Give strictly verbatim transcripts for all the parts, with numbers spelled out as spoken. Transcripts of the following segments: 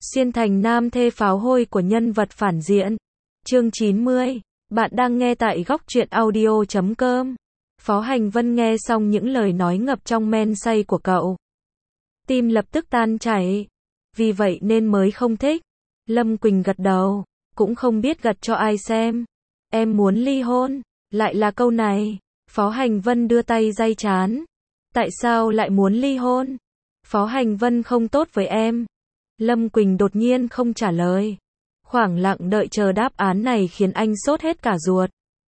Xuyên thành nam thê pháo hôi của nhân vật phản diện. Chương chín mươi. Bạn đang nghe tại góc truyện audio chấm com. Phó Hành Vân nghe xong những lời nói ngập trong men say của cậu. Tim lập tức tan chảy. Vì vậy nên mới không thích. Lâm Quỳnh gật đầu. Cũng không biết gật cho ai xem. Em muốn ly hôn. Lại là câu này. Phó Hành Vân đưa tay day trán. Tại sao lại muốn ly hôn? Phó Hành Vân không tốt với em. Lâm Quỳnh đột nhiên không trả lời. Khoảng lặng đợi chờ đáp án này khiến anh sốt hết cả ruột.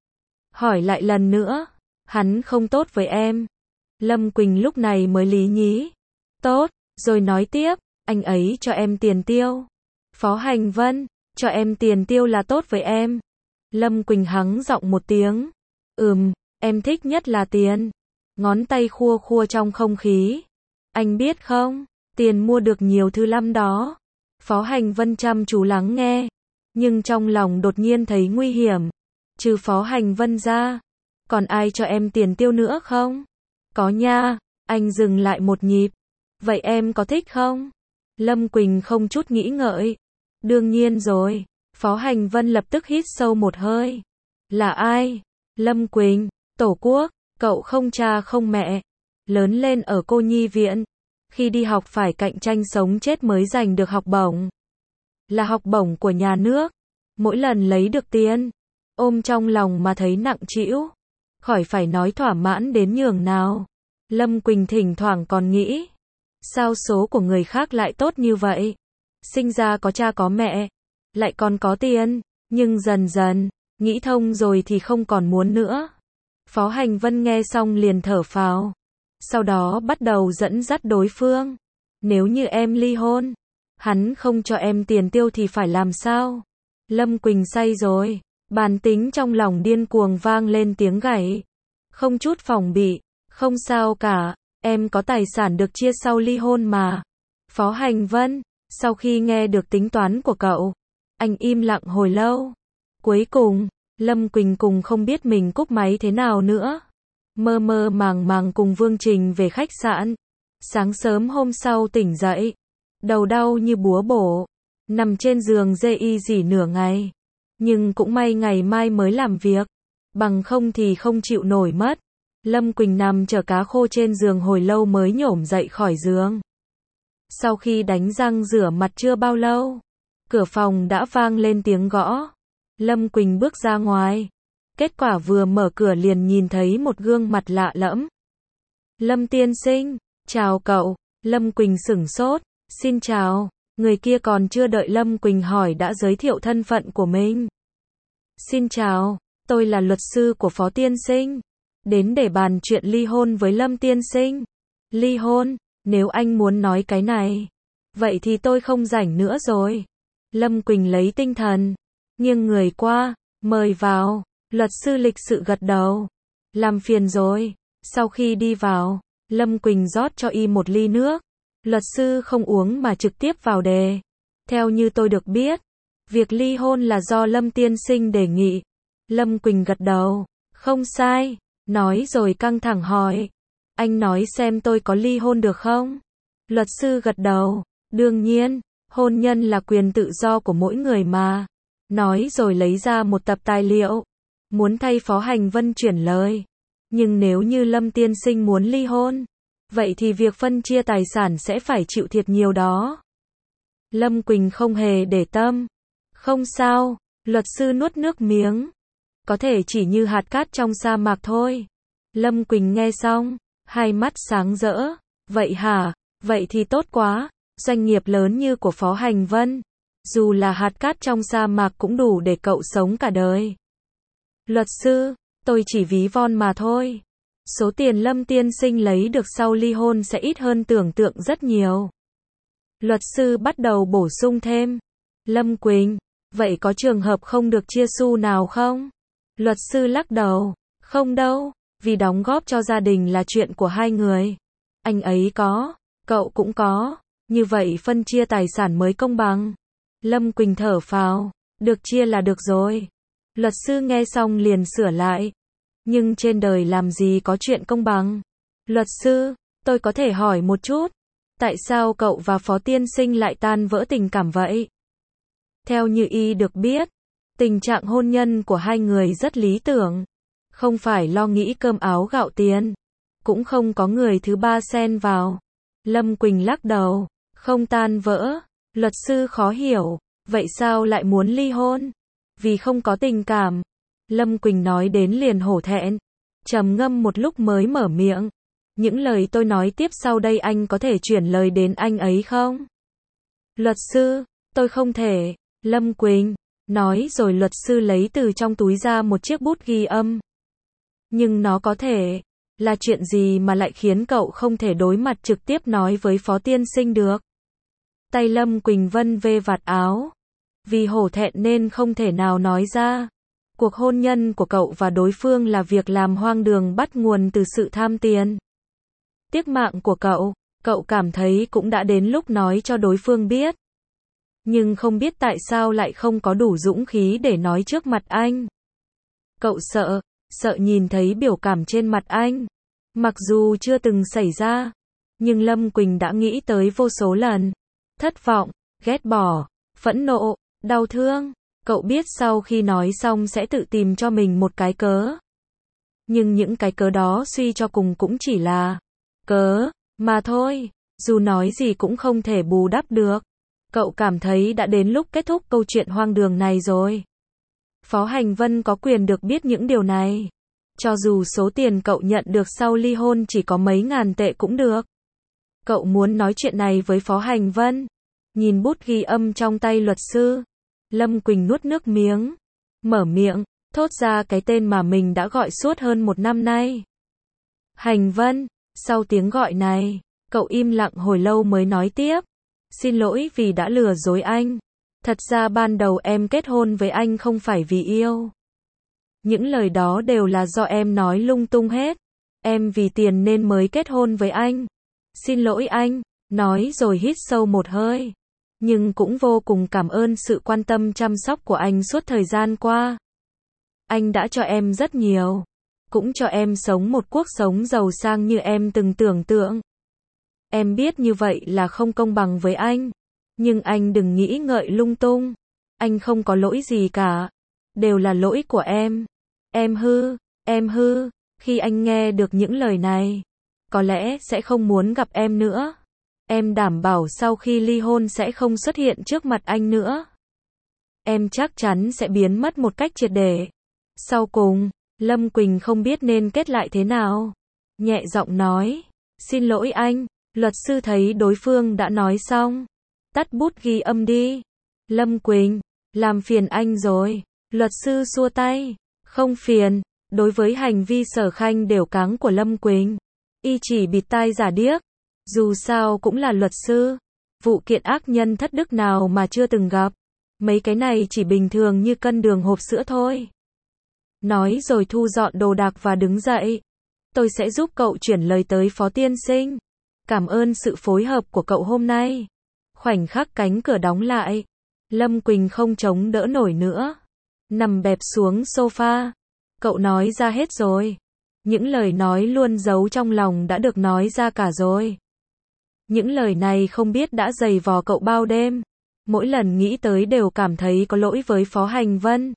Hỏi lại lần nữa. Hắn không tốt với em. Lâm Quỳnh lúc này mới lý nhí. Tốt, rồi nói tiếp. Anh ấy cho em tiền tiêu. Phó Hành Vân, cho em tiền tiêu là tốt với em. Lâm Quỳnh hắng giọng một tiếng. Ừm, em thích nhất là tiền. Ngón tay khua khua trong không khí. Anh biết không, tiền mua được nhiều thứ lắm đó. Phó Hành Vân chăm chú lắng nghe. Nhưng trong lòng đột nhiên thấy nguy hiểm. Trừ Phó Hành Vân ra, còn ai cho em tiền tiêu nữa không? Có nha. Anh dừng lại một nhịp. Vậy em có thích không? Lâm Quỳnh không chút nghĩ ngợi. Đương nhiên rồi. Phó Hành Vân lập tức hít sâu một hơi. Là ai? Lâm Quỳnh. Tổ quốc. Cậu không cha không mẹ. Lớn lên ở cô nhi viện. Khi đi học phải cạnh tranh sống chết mới giành được học bổng. Là học bổng của nhà nước. Mỗi lần lấy được tiền, ôm trong lòng mà thấy nặng trĩu. Khỏi phải nói thỏa mãn đến nhường nào. Lâm Quỳnh thỉnh thoảng còn nghĩ. Sao số của người khác lại tốt như vậy? Sinh ra có cha có mẹ. Lại còn có tiền. Nhưng dần dần, nghĩ thông rồi thì không còn muốn nữa. Phó Hành Vân nghe xong liền thở phào. Sau đó bắt đầu dẫn dắt đối phương. Nếu như em ly hôn, hắn không cho em tiền tiêu thì phải làm sao? Lâm Quỳnh say rồi. Bản tính trong lòng điên cuồng vang lên tiếng gảy. Không chút phòng bị. Không sao cả. Em có tài sản được chia sau ly hôn mà. Phó Hành Vân. Sau khi nghe được tính toán của cậu, anh im lặng hồi lâu. Cuối cùng, Lâm Quỳnh cùng không biết mình cúp máy thế nào nữa. Mơ mơ màng màng cùng Vương Trình về khách sạn. Sáng sớm hôm sau tỉnh dậy. Đầu đau như búa bổ. Nằm trên giường dê y dỉ nửa ngày. Nhưng cũng may ngày mai mới làm việc. Bằng không thì không chịu nổi mất. Lâm Quỳnh nằm chở cá khô trên giường hồi lâu mới nhổm dậy khỏi giường. Sau khi đánh răng rửa mặt chưa bao lâu, cửa phòng đã vang lên tiếng gõ. Lâm Quỳnh bước ra ngoài. Kết quả vừa mở cửa liền nhìn thấy một gương mặt lạ lẫm. Lâm tiên sinh, chào cậu. Lâm Quỳnh sửng sốt. Xin chào. Người kia còn chưa đợi Lâm Quỳnh hỏi đã giới thiệu thân phận của mình. Xin chào, tôi là luật sư của Phó tiên sinh. Đến để bàn chuyện ly hôn với Lâm tiên sinh. Ly hôn, nếu anh muốn nói cái này, vậy thì tôi không rảnh nữa rồi. Lâm Quỳnh lấy tinh thần, nghiêng người qua, mời vào. Luật sư lịch sự gật đầu. Làm phiền rồi. Sau khi đi vào, Lâm Quỳnh rót cho y một ly nước. Luật sư không uống mà trực tiếp vào đề. Theo như tôi được biết, việc ly hôn là do Lâm tiên sinh đề nghị. Lâm Quỳnh gật đầu. Không sai. Nói rồi căng thẳng hỏi. Anh nói xem tôi có ly hôn được không? Luật sư gật đầu. Đương nhiên, hôn nhân là quyền tự do của mỗi người mà. Nói rồi lấy ra một tập tài liệu. Muốn thay Phó Hành Vân chuyển lời. Nhưng nếu như Lâm tiên sinh muốn ly hôn, vậy thì việc phân chia tài sản sẽ phải chịu thiệt nhiều đó. Lâm Quỳnh không hề để tâm. Không sao. Luật sư nuốt nước miếng. Có thể chỉ như hạt cát trong sa mạc thôi. Lâm Quỳnh nghe xong, hai mắt sáng rỡ. Vậy hả? Vậy thì tốt quá. Doanh nghiệp lớn như của Phó Hành Vân, dù là hạt cát trong sa mạc cũng đủ để cậu sống cả đời. Luật sư, tôi chỉ ví von mà thôi. Số tiền Lâm tiên sinh lấy được sau ly hôn sẽ ít hơn tưởng tượng rất nhiều. Luật sư bắt đầu bổ sung thêm. Lâm Quỳnh, vậy có trường hợp không được chia xu nào không? Luật sư lắc đầu. Không đâu, vì đóng góp cho gia đình là chuyện của hai người. Anh ấy có, cậu cũng có. Như vậy phân chia tài sản mới công bằng. Lâm Quỳnh thở phào. Được chia là được rồi. Luật sư nghe xong liền sửa lại. Nhưng trên đời làm gì có chuyện công bằng. Luật sư, tôi có thể hỏi một chút. Tại sao cậu và Phó tiên sinh lại tan vỡ tình cảm vậy? Theo như y được biết, tình trạng hôn nhân của hai người rất lý tưởng. Không phải lo nghĩ cơm áo gạo tiền. Cũng không có người thứ ba xen vào. Lâm Quỳnh lắc đầu. Không tan vỡ. Luật sư khó hiểu. Vậy sao lại muốn ly hôn? Vì không có tình cảm. Lâm Quỳnh nói đến liền hổ thẹn. Trầm ngâm một lúc mới mở miệng. Những lời tôi nói tiếp sau đây anh có thể chuyển lời đến anh ấy không? Luật sư, tôi không thể. Lâm Quỳnh nói rồi luật sư lấy từ trong túi ra một chiếc bút ghi âm. Nhưng nó có thể. Là chuyện gì mà lại khiến cậu không thể đối mặt trực tiếp nói với Phó tiên sinh được? Tay Lâm Quỳnh vân vê vạt áo. Vì hổ thẹn nên không thể nào nói ra. Cuộc hôn nhân của cậu và đối phương là việc làm hoang đường bắt nguồn từ sự tham tiền. Tiếc mạng của cậu, cậu cảm thấy cũng đã đến lúc nói cho đối phương biết. Nhưng không biết tại sao lại không có đủ dũng khí để nói trước mặt anh. Cậu sợ, sợ nhìn thấy biểu cảm trên mặt anh. Mặc dù chưa từng xảy ra, nhưng Lâm Quỳnh đã nghĩ tới vô số lần. Thất vọng, ghét bỏ, phẫn nộ, đau thương. Cậu biết sau khi nói xong sẽ tự tìm cho mình một cái cớ. Nhưng những cái cớ đó suy cho cùng cũng chỉ là cớ mà thôi. Dù nói gì cũng không thể bù đắp được. Cậu cảm thấy đã đến lúc kết thúc câu chuyện hoang đường này rồi. Phó Hành Vân có quyền được biết những điều này. Cho dù số tiền cậu nhận được sau ly hôn chỉ có mấy ngàn tệ cũng được. Cậu muốn nói chuyện này với Phó Hành Vân. Nhìn bút ghi âm trong tay luật sư. Lâm Quỳnh nuốt nước miếng. Mở miệng, thốt ra cái tên mà mình đã gọi suốt hơn một năm nay. Hành Vân. Sau tiếng gọi này, cậu im lặng hồi lâu mới nói tiếp. Xin lỗi vì đã lừa dối anh. Thật ra ban đầu em kết hôn với anh không phải vì yêu. Những lời đó đều là do em nói lung tung hết. Em vì tiền nên mới kết hôn với anh. Xin lỗi anh. Nói rồi hít sâu một hơi. Nhưng cũng vô cùng cảm ơn sự quan tâm chăm sóc của anh suốt thời gian qua. Anh đã cho em rất nhiều. Cũng cho em sống một cuộc sống giàu sang như em từng tưởng tượng. Em biết như vậy là không công bằng với anh. Nhưng anh đừng nghĩ ngợi lung tung. Anh không có lỗi gì cả. Đều là lỗi của em. Em hư, em hư. Khi anh nghe được những lời này, có lẽ sẽ không muốn gặp em nữa. Em đảm bảo sau khi ly hôn sẽ không xuất hiện trước mặt anh nữa. Em chắc chắn sẽ biến mất một cách triệt để. Sau cùng, Lâm Quỳnh không biết nên kết lại thế nào. Nhẹ giọng nói, xin lỗi anh. Luật sư thấy đối phương đã nói xong. Tắt bút ghi âm đi. Lâm Quỳnh, làm phiền anh rồi. Luật sư xua tay. Không phiền. Đối với hành vi sở khanh đều cáng của Lâm Quỳnh, y chỉ bịt tai giả điếc. Dù sao cũng là luật sư. Vụ kiện ác nhân thất đức nào mà chưa từng gặp. Mấy cái này chỉ bình thường như cân đường hộp sữa thôi. Nói rồi thu dọn đồ đạc và đứng dậy. Tôi sẽ giúp cậu chuyển lời tới Phó tiên sinh. Cảm ơn sự phối hợp của cậu hôm nay. Khoảnh khắc cánh cửa đóng lại. Lâm Quỳnh không chống đỡ nổi nữa. Nằm bẹp xuống sofa. Cậu nói ra hết rồi. Những lời nói luôn giấu trong lòng đã được nói ra cả rồi. Những lời này không biết đã dày vò cậu bao đêm. Mỗi lần nghĩ tới đều cảm thấy có lỗi với Phó Hành Vân.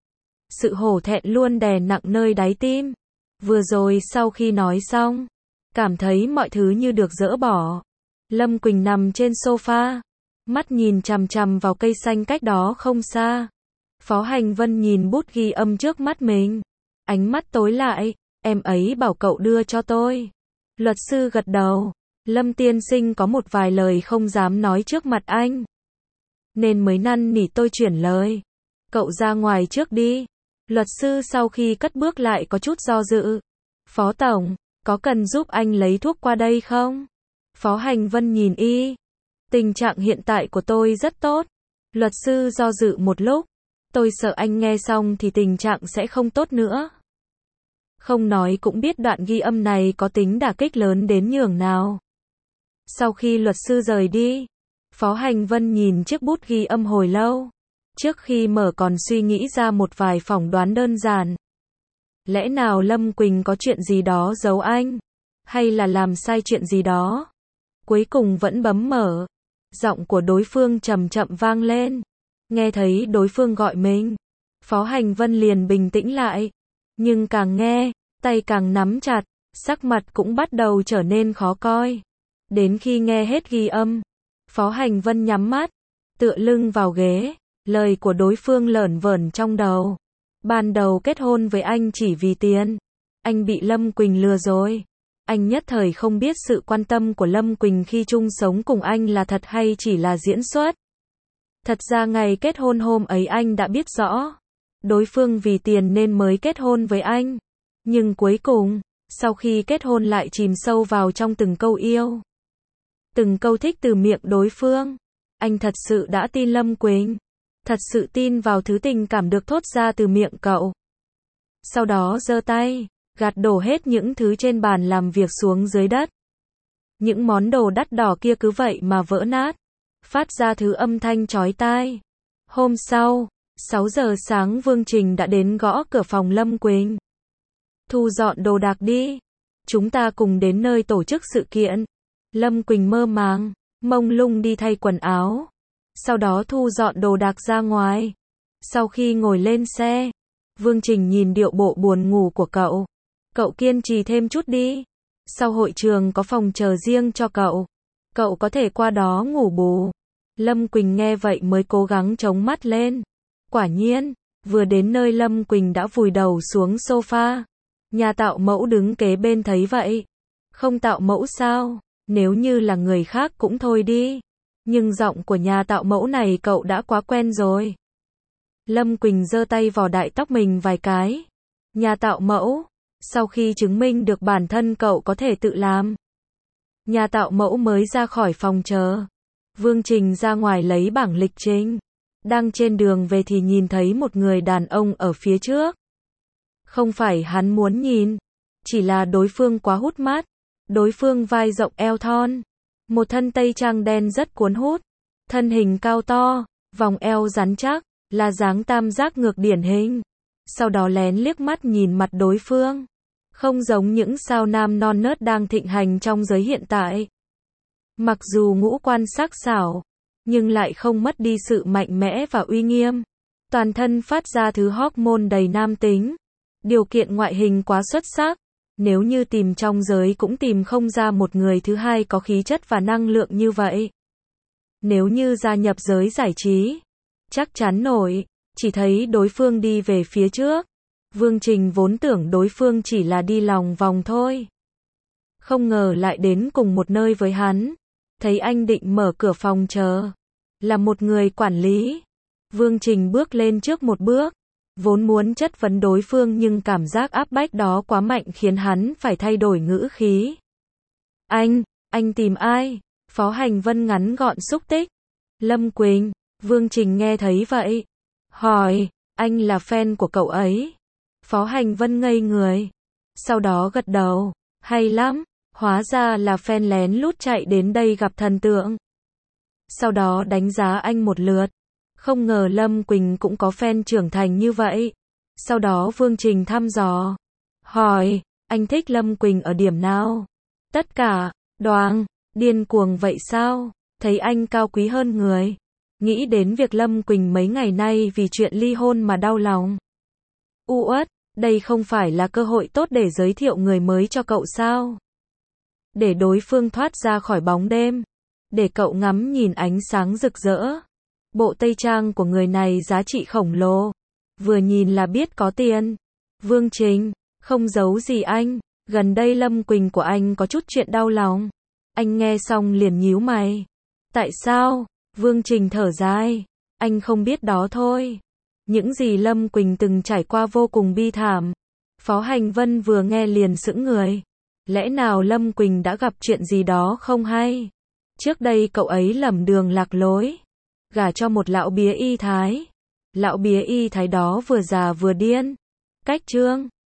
Sự hổ thẹn luôn đè nặng nơi đáy tim. Vừa rồi sau khi nói xong, cảm thấy mọi thứ như được dỡ bỏ. Lâm Quỳnh nằm trên sofa, mắt nhìn chằm chằm vào cây xanh cách đó không xa. Phó Hành Vân nhìn bút ghi âm trước mắt mình. Ánh mắt tối lại, em ấy bảo cậu đưa cho tôi. Luật sư gật đầu. Lâm tiên sinh có một vài lời không dám nói trước mặt anh. Nên mới năn nỉ tôi chuyển lời. Cậu ra ngoài trước đi. Luật sư sau khi cất bước lại có chút do dự. Phó tổng, có cần giúp anh lấy thuốc qua đây không? Phó Hành Vân nhìn y. Tình trạng hiện tại của tôi rất tốt. Luật sư do dự một lúc. Tôi sợ anh nghe xong thì tình trạng sẽ không tốt nữa. Không nói cũng biết đoạn ghi âm này có tính đả kích lớn đến nhường nào. Sau khi luật sư rời đi, Phó Hành Vân nhìn chiếc bút ghi âm hồi lâu. Trước khi mở còn suy nghĩ ra một vài phỏng đoán đơn giản. Lẽ nào Lâm Quỳnh có chuyện gì đó giấu anh? Hay là làm sai chuyện gì đó? Cuối cùng vẫn bấm mở. Giọng của đối phương chậm chậm vang lên. Nghe thấy đối phương gọi mình, Phó Hành Vân liền bình tĩnh lại. Nhưng càng nghe, tay càng nắm chặt, sắc mặt cũng bắt đầu trở nên khó coi. Đến khi nghe hết ghi âm, Phó Hành Vân nhắm mắt, tựa lưng vào ghế, lời của đối phương lởn vởn trong đầu. Ban đầu kết hôn với anh chỉ vì tiền. Anh bị Lâm Quỳnh lừa rồi. Anh nhất thời không biết sự quan tâm của Lâm Quỳnh khi chung sống cùng anh là thật hay chỉ là diễn xuất. Thật ra ngày kết hôn hôm ấy anh đã biết rõ. Đối phương vì tiền nên mới kết hôn với anh. Nhưng cuối cùng, sau khi kết hôn lại chìm sâu vào trong từng câu yêu. Từng câu thích từ miệng đối phương. Anh thật sự đã tin Lâm Quỳnh. Thật sự tin vào thứ tình cảm được thốt ra từ miệng cậu. Sau đó giơ tay, gạt đổ hết những thứ trên bàn làm việc xuống dưới đất. Những món đồ đắt đỏ kia cứ vậy mà vỡ nát, phát ra thứ âm thanh chói tai. Hôm sau, sáu giờ sáng Vương Trình đã đến gõ cửa phòng Lâm Quỳnh. Thu dọn đồ đạc đi. Chúng ta cùng đến nơi tổ chức sự kiện. Lâm Quỳnh mơ màng, mông lung đi thay quần áo. Sau đó thu dọn đồ đạc ra ngoài. Sau khi ngồi lên xe, Vương Trình nhìn điệu bộ buồn ngủ của cậu. Cậu kiên trì thêm chút đi. Sau hội trường có phòng chờ riêng cho cậu. Cậu có thể qua đó ngủ bù. Lâm Quỳnh nghe vậy mới cố gắng chống mắt lên. Quả nhiên, vừa đến nơi Lâm Quỳnh đã vùi đầu xuống sofa. Nhà tạo mẫu đứng kế bên thấy vậy. Không tạo mẫu sao? Nếu như là người khác cũng thôi đi. Nhưng giọng của nhà tạo mẫu này cậu đã quá quen rồi. Lâm Quỳnh giơ tay vò đại tóc mình vài cái. Nhà tạo mẫu, sau khi chứng minh được bản thân cậu có thể tự làm. Nhà tạo mẫu mới ra khỏi phòng chờ. Vương Trình ra ngoài lấy bảng lịch trình. Đang trên đường về thì nhìn thấy một người đàn ông ở phía trước. Không phải hắn muốn nhìn, chỉ là đối phương quá hút mắt. Đối phương vai rộng eo thon. Một thân tây trang đen rất cuốn hút. Thân hình cao to, vòng eo rắn chắc, là dáng tam giác ngược điển hình. Sau đó lén liếc mắt nhìn mặt đối phương. Không giống những sao nam non nớt đang thịnh hành trong giới hiện tại. Mặc dù ngũ quan sắc sảo, nhưng lại không mất đi sự mạnh mẽ và uy nghiêm. Toàn thân phát ra thứ hormone đầy nam tính. Điều kiện ngoại hình quá xuất sắc. Nếu như tìm trong giới cũng tìm không ra một người thứ hai có khí chất và năng lượng như vậy. Nếu như gia nhập giới giải trí, chắc chắn nổi. Chỉ thấy đối phương đi về phía trước. Vương Trình vốn tưởng đối phương chỉ là đi lòng vòng thôi. Không ngờ lại đến cùng một nơi với hắn. Thấy anh định mở cửa phòng chờ. Là một người quản lý. Vương Trình bước lên trước một bước. Vốn muốn chất vấn đối phương nhưng cảm giác áp bách đó quá mạnh khiến hắn phải thay đổi ngữ khí. Anh, anh tìm ai? Phó Hành Vân ngắn gọn xúc tích. Lâm Quỳnh. Vương Trình nghe thấy vậy. Hỏi, anh là fan của cậu ấy. Phó Hành Vân ngây người. Sau đó gật đầu. Hay lắm, hóa ra là fan lén lút chạy đến đây gặp thần tượng. Sau đó đánh giá anh một lượt. Không ngờ Lâm Quỳnh cũng có fan trưởng thành như vậy. Sau đó Vương Trình thăm dò. Hỏi, anh thích Lâm Quỳnh ở điểm nào? Tất cả, đoàng, điên cuồng vậy sao? Thấy anh cao quý hơn người. Nghĩ đến việc Lâm Quỳnh mấy ngày nay vì chuyện ly hôn mà đau lòng. U uất, đây không phải là cơ hội tốt để giới thiệu người mới cho cậu sao? Để đối phương thoát ra khỏi bóng đêm. Để cậu ngắm nhìn ánh sáng rực rỡ. Bộ tây trang của người này giá trị khổng lồ. Vừa nhìn là biết có tiền. Vương Trình, không giấu gì anh. Gần đây Lâm Quỳnh của anh có chút chuyện đau lòng. Anh nghe xong liền nhíu mày. Tại sao? Vương Trình thở dài. Anh không biết đó thôi. Những gì Lâm Quỳnh từng trải qua vô cùng bi thảm. Phó Hành Vân vừa nghe liền sững người. Lẽ nào Lâm Quỳnh đã gặp chuyện gì đó không hay? Trước đây cậu ấy lầm đường lạc lối. Gả cho một lão bía y thái. Lão bía y thái đó vừa già vừa điên. Cách trương.